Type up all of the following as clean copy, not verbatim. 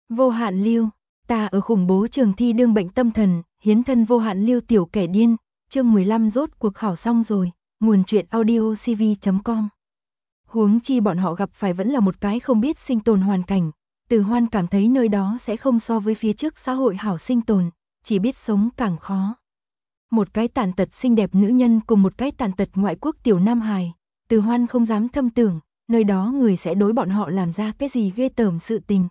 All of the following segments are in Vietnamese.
Vô hạn lưu, ta ở khủng bố trường thi đương bệnh tâm thần, hiến thân vô hạn lưu tiểu kẻ điên, chương 15 rốt cuộc khảo xong rồi, nguồn truyện audio cv.com. Huống chi bọn họ gặp phải vẫn là một cái không biết sinh tồn hoàn cảnh, Từ Hoan cảm thấy nơi đó sẽ không so với phía trước xã hội hảo sinh tồn, chỉ biết sống càng khó. Một cái tàn tật xinh đẹp nữ nhân cùng một cái tàn tật ngoại quốc tiểu nam hài, Từ Hoan không dám thâm tưởng, nơi đó người sẽ đối bọn họ làm ra cái gì ghê tởm sự tình.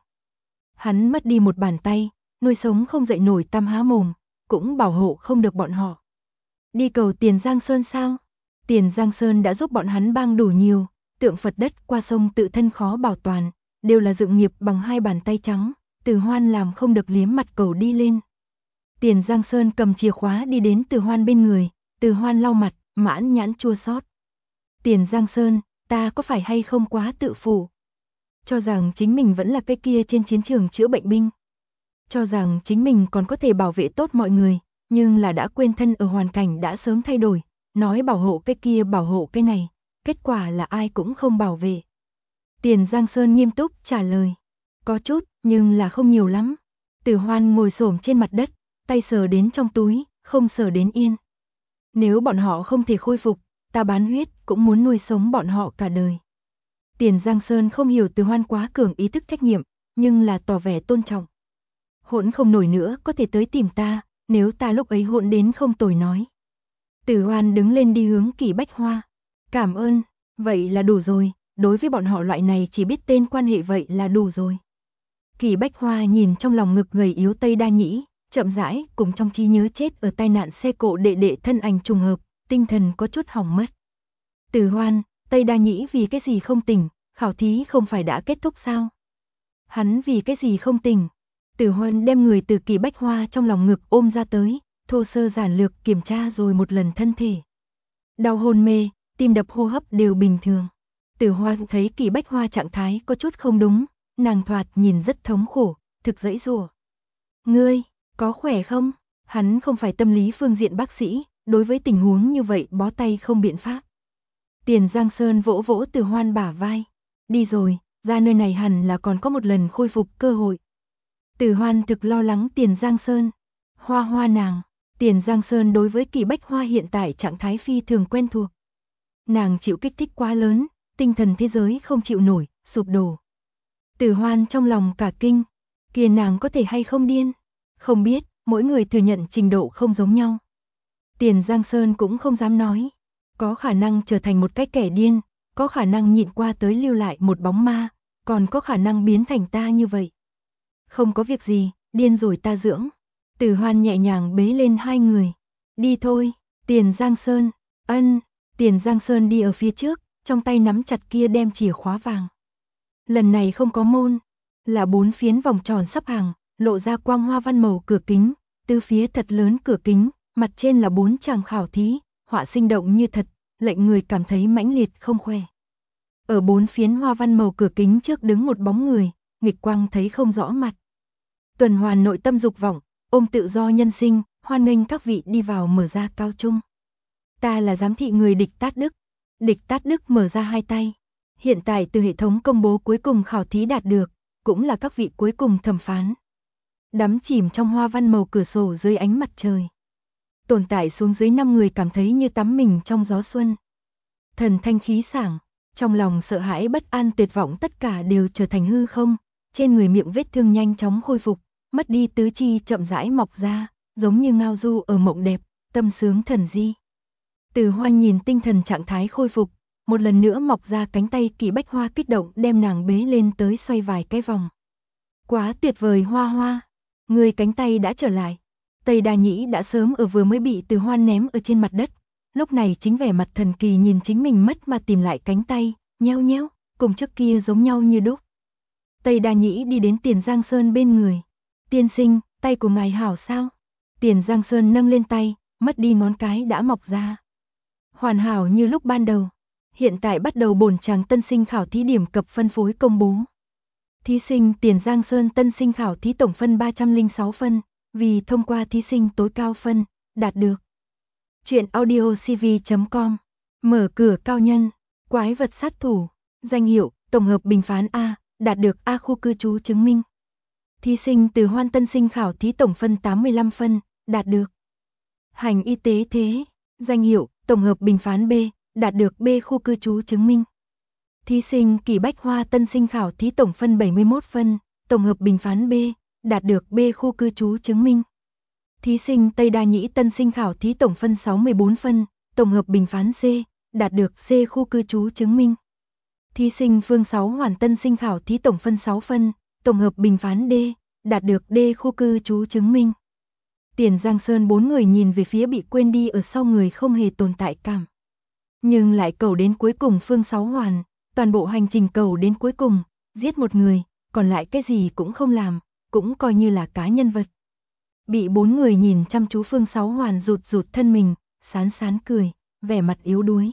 Hắn mất đi một bàn tay, nuôi sống không dậy nổi tăm há mồm, cũng bảo hộ không được bọn họ. Đi cầu Tiền Giang Sơn sao? Tiền Giang Sơn đã giúp bọn hắn bang đủ nhiều, tượng Phật đất qua sông tự thân khó bảo toàn, đều là dựng nghiệp bằng hai bàn tay trắng, Từ Hoan làm không được liếm mặt cầu đi lên. Tiền Giang Sơn cầm chìa khóa đi đến Từ Hoan bên người, Từ Hoan lau mặt, mãn nhãn chua xót. Tiền Giang Sơn, ta có phải hay không quá tự phụ? Cho rằng chính mình vẫn là cái kia trên chiến trường chữa bệnh binh. Cho rằng chính mình còn có thể bảo vệ tốt mọi người, nhưng là đã quên thân ở hoàn cảnh đã sớm thay đổi, nói bảo hộ cái kia bảo hộ cái này, kết quả là ai cũng không bảo vệ. Tiền Giang Sơn nghiêm túc trả lời, có chút, nhưng là không nhiều lắm. Từ Hoan ngồi xổm trên mặt đất, tay sờ đến trong túi, không sờ đến yên. Nếu bọn họ không thể khôi phục, ta bán huyết cũng muốn nuôi sống bọn họ cả đời. Tiền Giang Sơn không hiểu Từ Hoan quá cường ý thức trách nhiệm, nhưng là tỏ vẻ tôn trọng. Hỗn không nổi nữa có thể tới tìm ta, nếu ta lúc ấy hỗn đến không tồi nói. Từ Hoan đứng lên đi hướng Kỳ Bách Hoa. Cảm ơn, vậy là đủ rồi, đối với bọn họ loại này chỉ biết tên quan hệ vậy là đủ rồi. Kỳ Bách Hoa nhìn trong lòng ngực gầy yếu Tây Đa Nhĩ, chậm rãi cùng trong trí nhớ chết ở tai nạn xe cộ đệ đệ thân ảnh trùng hợp, tinh thần có chút hỏng mất. Từ Hoan, Tây Đa Nhĩ vì cái gì không tỉnh, khảo thí không phải đã kết thúc sao? Hắn vì cái gì không tỉnh? Từ Hoan đem người từ Kỳ Bách Hoa trong lòng ngực ôm ra tới, thô sơ giản lược kiểm tra rồi một lần thân thể. Đau hôn mê, tim đập hô hấp đều bình thường. Từ Hoan thấy Kỳ Bách Hoa trạng thái có chút không đúng, nàng thoạt nhìn rất thống khổ, thực giãy giụa. Ngươi, có khỏe không? Hắn không phải tâm lý phương diện bác sĩ, đối với tình huống như vậy bó tay không biện pháp. Tiền Giang Sơn vỗ vỗ Từ Hoan bả vai. Đi rồi, ra nơi này hẳn là còn có một lần khôi phục cơ hội. Từ Hoan thực lo lắng Tiền Giang Sơn. Hoa hoa nàng, Tiền Giang Sơn đối với Kỳ Bách Hoa hiện tại trạng thái phi thường quen thuộc. Nàng chịu kích thích quá lớn, tinh thần thế giới không chịu nổi, sụp đổ. Từ Hoan trong lòng cả kinh, kia nàng có thể hay không điên? Không biết, mỗi người thừa nhận trình độ không giống nhau. Tiền Giang Sơn cũng không dám nói. Có khả năng trở thành một cái kẻ điên, có khả năng nhịn qua tới lưu lại một bóng ma, còn có khả năng biến thành ta như vậy. Không có việc gì, điên rồi ta dưỡng. Từ Hoan nhẹ nhàng bế lên hai người. Đi thôi, Tiền Giang Sơn, ân, Tiền Giang Sơn đi ở phía trước, trong tay nắm chặt kia đem chìa khóa vàng. Lần này không có môn, là 4 phiến vòng tròn sắp hàng, lộ ra quang hoa văn màu cửa kính, từ phía thật lớn cửa kính, mặt trên là 4 chàng khảo thí, họa sinh động như thật, lệnh người cảm thấy mãnh liệt không khoe. Ở 4 phiến hoa văn màu cửa kính trước đứng một bóng người, nghịch quang thấy không rõ mặt. Tuần hoàn nội tâm dục vọng, ôm tự do nhân sinh, hoan nghênh các vị đi vào mở ra cao trung. Ta là giám thị người Địch Tát Đức. Địch Tát Đức mở ra hai tay. Hiện tại từ hệ thống công bố cuối cùng khảo thí đạt được, cũng là các vị cuối cùng thẩm phán. Đắm chìm trong hoa văn màu cửa sổ dưới ánh mặt trời. Tồn tại xuống dưới 5 người cảm thấy như tắm mình trong gió xuân. Thần thanh khí sảng, trong lòng sợ hãi bất an tuyệt vọng tất cả đều trở thành hư không, trên người miệng vết thương nhanh chóng khôi phục, mất đi tứ chi chậm rãi mọc ra, giống như ngao du ở mộng đẹp, tâm sướng thần di. Từ Hoan nhìn tinh thần trạng thái khôi phục, một lần nữa mọc ra cánh tay Kỳ Bách Hoa kích động đem nàng bế lên tới xoay vài cái vòng. Quá tuyệt vời Hoa Hoa, người cánh tay đã trở lại. Tây Đa Nhĩ đã sớm ở vừa mới bị Từ Hoan ném ở trên mặt đất, lúc này chính vẻ mặt thần kỳ nhìn chính mình mất mà tìm lại cánh tay, nheo nheo, cùng trước kia giống nhau như đúc. Tây Đa Nhĩ đi đến Tiền Giang Sơn bên người. Tiên sinh, tay của ngài hảo sao? Tiền Giang Sơn nâng lên tay, mất đi ngón cái đã mọc ra. Hoàn hảo như lúc ban đầu. Hiện tại bắt đầu bổn chàng tân sinh khảo thí điểm cập phân phối công bố. Thí sinh Tiền Giang Sơn tân sinh khảo thí tổng phân 306 phân, vì thông qua thí sinh tối cao phân, đạt được. Truyện audio cv.com. Mở cửa cao nhân, quái vật sát thủ, danh hiệu, tổng hợp bình phán A, đạt được A khu cư trú chứng minh. Thí sinh Từ Hoan tân sinh khảo thí tổng phân 85 phân, đạt được. Hành y tế thế, danh hiệu, tổng hợp bình phán B, đạt được B khu cư trú chứng minh. Thí sinh Kỳ Bách Hoa tân sinh khảo thí tổng phân 71 phân, tổng hợp bình phán B, đạt được B khu cư trú chứng minh. Thí sinh Tây Đa Nhĩ tân sinh khảo thí tổng phân 64 phân, tổng hợp bình phán C, đạt được C khu cư trú chứng minh. Thí sinh Phương Sáu Hoàn tân sinh khảo thí tổng phân 6 phân, tổng hợp bình phán D, đạt được D khu cư trú chứng minh. Tiền Giang Sơn 4 người nhìn về phía bị quên đi ở sau người không hề tồn tại cảm. Nhưng lại cầu đến cuối cùng Phương Sáu Hoàn, toàn bộ hành trình cầu đến cuối cùng, giết một người, còn lại cái gì cũng không làm, cũng coi như là cá nhân vật. Bị 4 người nhìn chăm chú Phương Sáu Hoàn rụt thân mình, sán sán cười, vẻ mặt yếu đuối.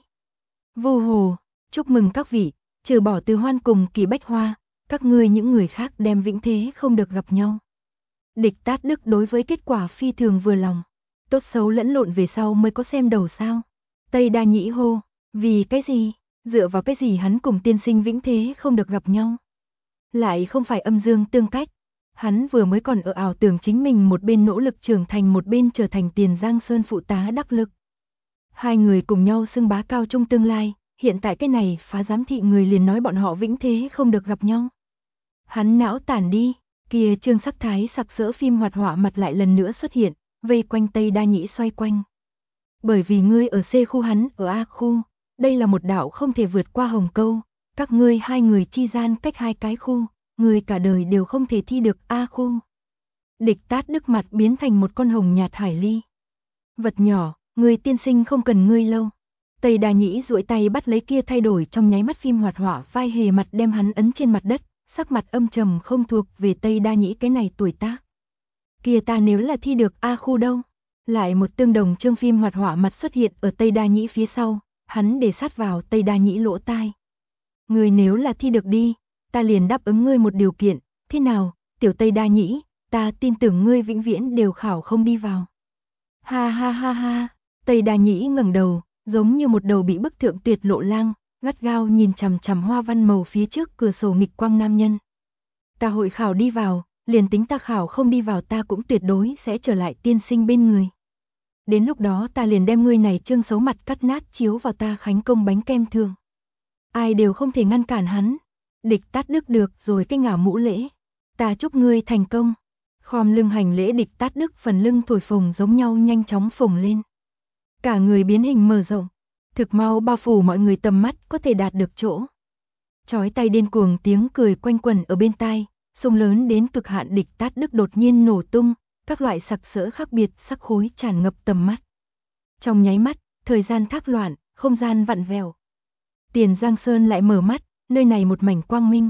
Vô hồ, chúc mừng các vị, trừ bỏ Từ Hoan cùng Kỳ Bách Hoa, các ngươi những người khác đem vĩnh thế không được gặp nhau. Địch Tát Đức đối với kết quả phi thường vừa lòng. Tốt xấu lẫn lộn về sau mới có xem đầu sao. Tây Đa Nhĩ hô, vì cái gì, dựa vào cái gì hắn cùng tiên sinh vĩnh thế không được gặp nhau. Lại không phải âm dương tương cách. Hắn vừa mới còn ở ảo tưởng chính mình một bên nỗ lực trưởng thành một bên trở thành Tiền Giang Sơn phụ tá đắc lực. Hai người cùng nhau xưng bá cao trung tương lai, hiện tại cái này phá giám thị người liền nói bọn họ vĩnh thế không được gặp nhau. Hắn não tản đi, kia trương sắc thái sặc sỡ phim hoạt họa mặt lại lần nữa xuất hiện, vây quanh Tây Đa Nhĩ xoay quanh. Bởi vì ngươi ở C khu hắn ở A khu, đây là một đạo không thể vượt qua hồng câu, các ngươi hai người chi gian cách hai cái khu, ngươi cả đời đều không thể thi được A khu. Địch Tát Đức mặt biến thành một con hồng nhạt hải ly. Vật nhỏ, người tiên sinh không cần ngươi lâu. Tây Đa Nhĩ duỗi tay bắt lấy kia thay đổi trong nháy mắt phim hoạt họa vai hề mặt đem hắn ấn trên mặt đất, sắc mặt âm trầm không thuộc về Tây Đa Nhĩ cái này tuổi tác. Kia ta nếu là thi được A khu đâu? Lại một tương đồng chương phim hoạt họa mặt xuất hiện ở Tây Đa Nhĩ phía sau, hắn để sát vào Tây Đa Nhĩ lỗ tai. Ngươi nếu là thi được đi, ta liền đáp ứng ngươi một điều kiện, thế nào, tiểu Tây Đa Nhĩ, ta tin tưởng ngươi vĩnh viễn đều khảo không đi vào. Ha ha ha ha, Tây Đa Nhĩ ngẩng đầu, giống như một đầu bị bức thượng tuyệt lộ lang, gắt gao nhìn chằm chằm hoa văn màu phía trước cửa sổ nghịch quang nam nhân. Ta hội khảo đi vào, liền tính ta khảo không đi vào ta cũng tuyệt đối sẽ trở lại tiên sinh bên người. Đến lúc đó ta liền đem ngươi này trương xấu mặt cắt nát chiếu vào ta khánh công bánh kem thường. Ai đều không thể ngăn cản hắn. Địch Tát Đức được rồi cái ngả mũ lễ. Ta chúc ngươi thành công. Khom lưng hành lễ Địch Tát Đức phần lưng thổi phồng giống nhau nhanh chóng phồng lên. Cả người biến hình mở rộng. Thực mau bao phủ mọi người tầm mắt có thể đạt được chỗ. Chói tay điên cuồng tiếng cười quanh quẩn ở bên tai, sông lớn đến cực hạn Địch Tát Đức đột nhiên nổ tung, các loại sặc sỡ khác biệt sắc khối tràn ngập tầm mắt. Trong nháy mắt, thời gian thác loạn, không gian vặn vẹo. Tiền Giang Sơn lại mở mắt, nơi này một mảnh quang minh.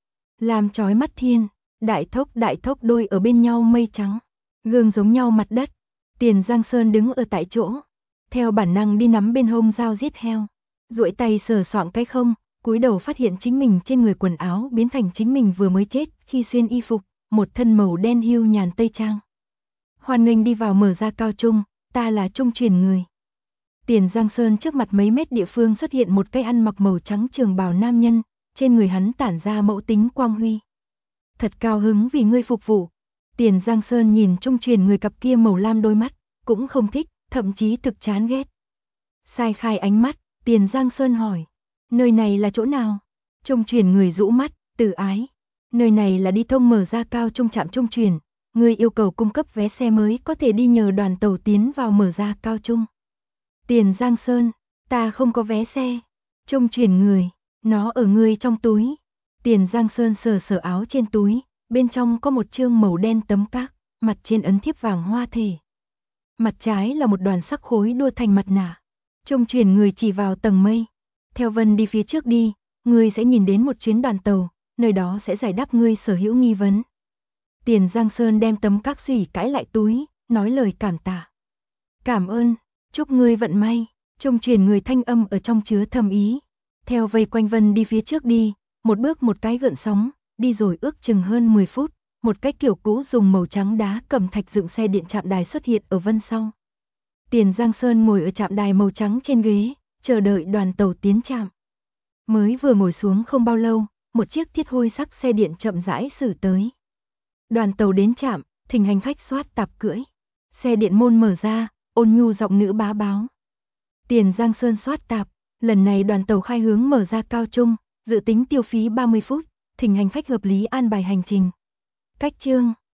Làm chói mắt thiên, đại thốc đôi ở bên nhau mây trắng, gương giống nhau mặt đất. Tiền Giang Sơn đứng ở tại chỗ, theo bản năng đi nắm bên hông dao giết heo, duỗi tay sờ soạng cái không, cúi đầu phát hiện chính mình trên người quần áo biến thành chính mình vừa mới chết khi xuyên y phục, một thân màu đen hưu nhàn tây trang. Hoan nghênh đi vào mở ra cao trung, ta là trung truyền người. Tiền Giang Sơn trước mặt mấy mét địa phương xuất hiện một cái ăn mặc màu trắng trường bào nam nhân, trên người hắn tản ra mẫu tính quang huy. Thật cao hứng vì ngươi phục vụ. Tiền Giang Sơn nhìn trung truyền người cặp kia màu lam đôi mắt, cũng không thích, thậm chí thực chán ghét. Sai khai ánh mắt, Tiền Giang Sơn hỏi, nơi này là chỗ nào? Trung truyền người rũ mắt, từ ái. Nơi này là đi thông mở ra cao trung trạm trung truyền, ngươi yêu cầu cung cấp vé xe mới có thể đi nhờ đoàn tàu tiến vào mở ra cao trung. Tiền Giang Sơn, ta không có vé xe. Trung truyền người, nó ở ngươi trong túi. Tiền Giang Sơn sờ sờ áo trên túi, bên trong có một chương màu đen tấm các, mặt trên ấn thiếp vàng hoa thể. Mặt trái là một đoàn sắc khối đua thành mặt nạ. Trung truyền người chỉ vào tầng mây. Theo Vân đi phía trước đi, ngươi sẽ nhìn đến một chuyến đoàn tàu, nơi đó sẽ giải đáp ngươi sở hữu nghi vấn. Tiền Giang Sơn đem tấm các xủy cãi lại túi, nói lời cảm tạ. Cảm ơn, chúc ngươi vận may. Trung truyền người thanh âm ở trong chứa thầm ý. Theo vây quanh Vân đi phía trước đi, một bước một cái gợn sóng, đi rồi ước chừng hơn 10 phút, một cái kiểu cũ dùng màu trắng đá cẩm thạch dựng xe điện trạm đài xuất hiện ở Vân sau. Tiền Giang Sơn ngồi ở trạm đài màu trắng trên ghế, chờ đợi đoàn tàu tiến trạm. Mới vừa ngồi xuống không bao lâu, một chiếc thiết hôi sắc xe điện chậm rãi xử tới. Đoàn tàu đến trạm, thỉnh hành khách soát tạp cưỡi. Xe điện môn mở ra, ôn nhu giọng nữ bá báo. Tiền Giang Sơn soát tạp, lần này đoàn tàu khai hướng mở ra Cao Trung, dự tính tiêu phí 30 phút, thỉnh hành khách hợp lý an bài hành trình. Cách chương